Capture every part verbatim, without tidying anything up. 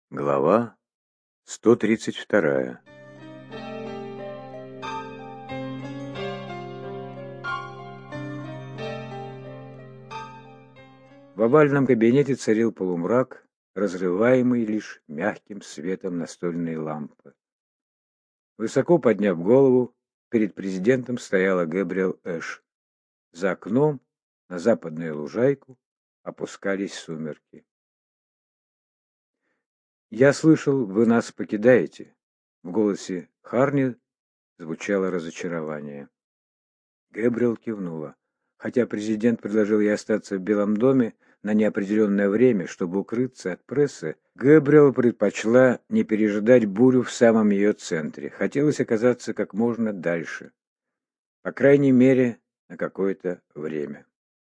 Глава сто тридцать вторая. В овальном кабинете царил полумрак, разрываемый лишь мягким светом настольной лампы. Высоко подняв голову, перед президентом стояла Гэбриэл Эш. За окном на западную лужайку опускались сумерки. «Я слышал, вы нас покидаете». В голосе Харни звучало разочарование. Гэбриэл кивнула. Хотя президент предложил ей остаться в Белом доме на неопределенное время, чтобы укрыться от прессы, Гэбриэл предпочла не пережидать бурю в самом ее центре. Хотелось оказаться как можно дальше. По крайней мере, на какое-то время.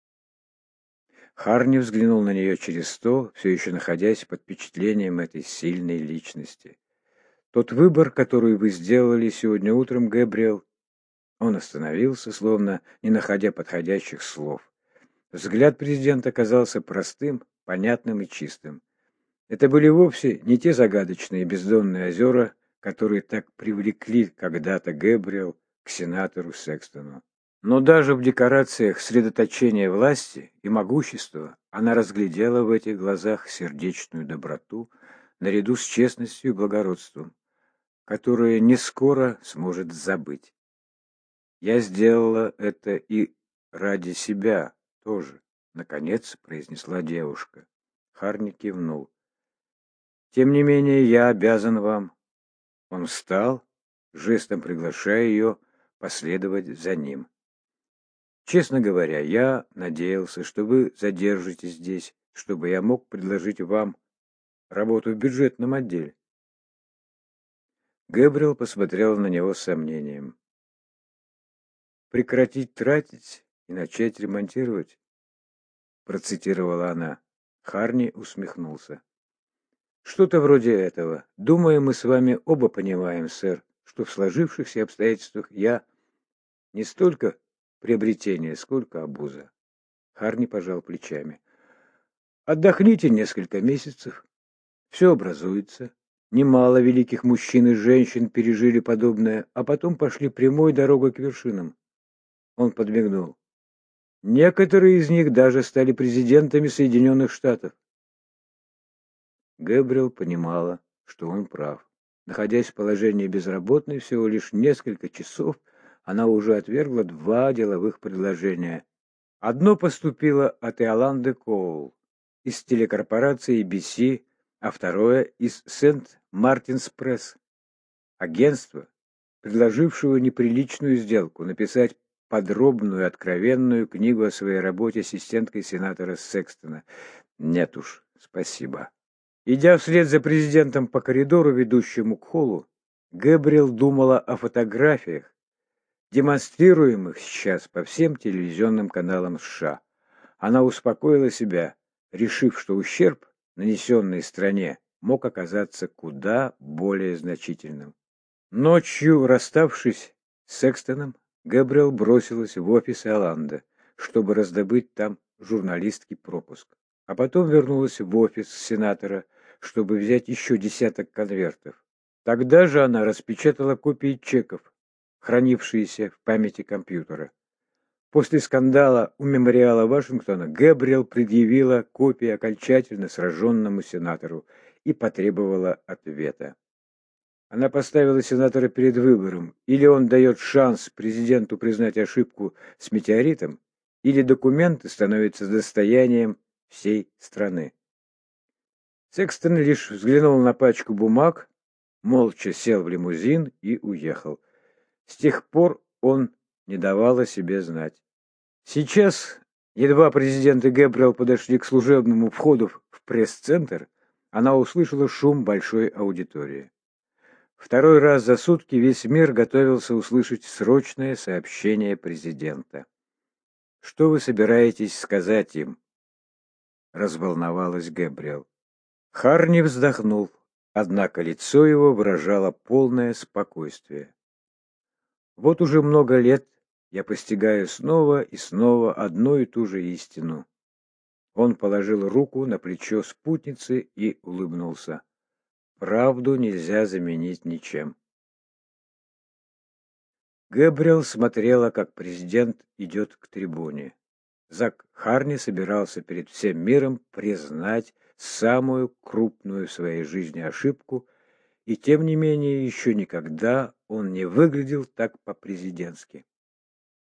Харни взглянул на нее через стол, все еще находясь под впечатлением этой сильной личности. «Тот выбор, который вы сделали сегодня утром, Гэбриэл». Он остановился, словно не находя подходящих слов. Взгляд президента казался простым, понятным и чистым. Это были вовсе не те загадочные бездонные озера, которые так привлекли когда-то Гэбриэл к сенатору Секстону. Но даже в декорациях средоточения власти и могущества она разглядела в этих глазах сердечную доброту наряду с честностью и благородством, которые не скоро сможет забыть. «Я сделала это и ради себя тоже», — наконец произнесла девушка. Харни кивнул. «Тем не менее, я обязан вам». Он встал, жестом приглашая ее последовать за ним. «Честно говоря, я надеялся, что вы задержитесь здесь, чтобы я мог предложить вам работу в бюджетном отделе». Гэбриэл посмотрел на него с сомнением. «Прекратить тратить и начать ремонтировать?» Процитировала она. Харни усмехнулся. «Что-то вроде этого. Думаю, мы с вами оба понимаем, сэр, что в сложившихся обстоятельствах я не столько приобретение, сколько обуза». Харни пожал плечами. «Отдохните несколько месяцев. Все образуется. Немало великих мужчин и женщин пережили подобное, а потом пошли прямой дорогой к вершинам». Он подмигнул. «Некоторые из них даже стали президентами Соединенных Штатов». Гэбриэл понимала, что он прав. Находясь в положении безработной всего лишь несколько часов, она уже отвергла два деловых предложения. Одно поступило от Иоланды Коул из телекорпорации би си, а второе из Сент-Мартинс Пресс, агентства, предложившего неприличную сделку написать подробную, откровенную книгу о своей работе ассистенткой сенатора Секстона. Нет уж, спасибо. Идя вслед за президентом по коридору, ведущему к холлу, Гэбриэл думала о фотографиях, демонстрируемых сейчас по всем телевизионным каналам США. Она успокоила себя, решив, что ущерб, нанесенный стране, мог оказаться куда более значительным. Ночью, расставшись с Секстоном, Гэбриэл бросилась в офис Иоланды, чтобы раздобыть там журналистский пропуск, а потом вернулась в офис сенатора, чтобы взять еще десяток конвертов. Тогда же она распечатала копии чеков, хранившиеся в памяти компьютера. После скандала у мемориала Вашингтона Гэбриэл предъявила копии окончательно сраженному сенатору и потребовала ответа. Она поставила сенатора перед выбором: или он дает шанс президенту признать ошибку с метеоритом, или документы становятся достоянием всей страны. Секстон лишь взглянул на пачку бумаг, молча сел в лимузин и уехал. С тех пор он не давал о себе знать. Сейчас, едва президент и Гэбриэл подошли к служебному входу в пресс-центр, она услышала шум большой аудитории. Второй раз за сутки весь мир готовился услышать срочное сообщение президента. «Что вы собираетесь сказать им?» — разволновалась Гэбриэл. Харни вздохнул, однако лицо его выражало полное спокойствие. «Вот уже много лет я постигаю снова и снова одну и ту же истину». Он положил руку на плечо спутницы и улыбнулся. Правду нельзя заменить ничем. Гэбриэл смотрела, как президент идет к трибуне. Зак Харни собирался перед всем миром признать самую крупную в своей жизни ошибку, и тем не менее еще никогда он не выглядел так по-президентски.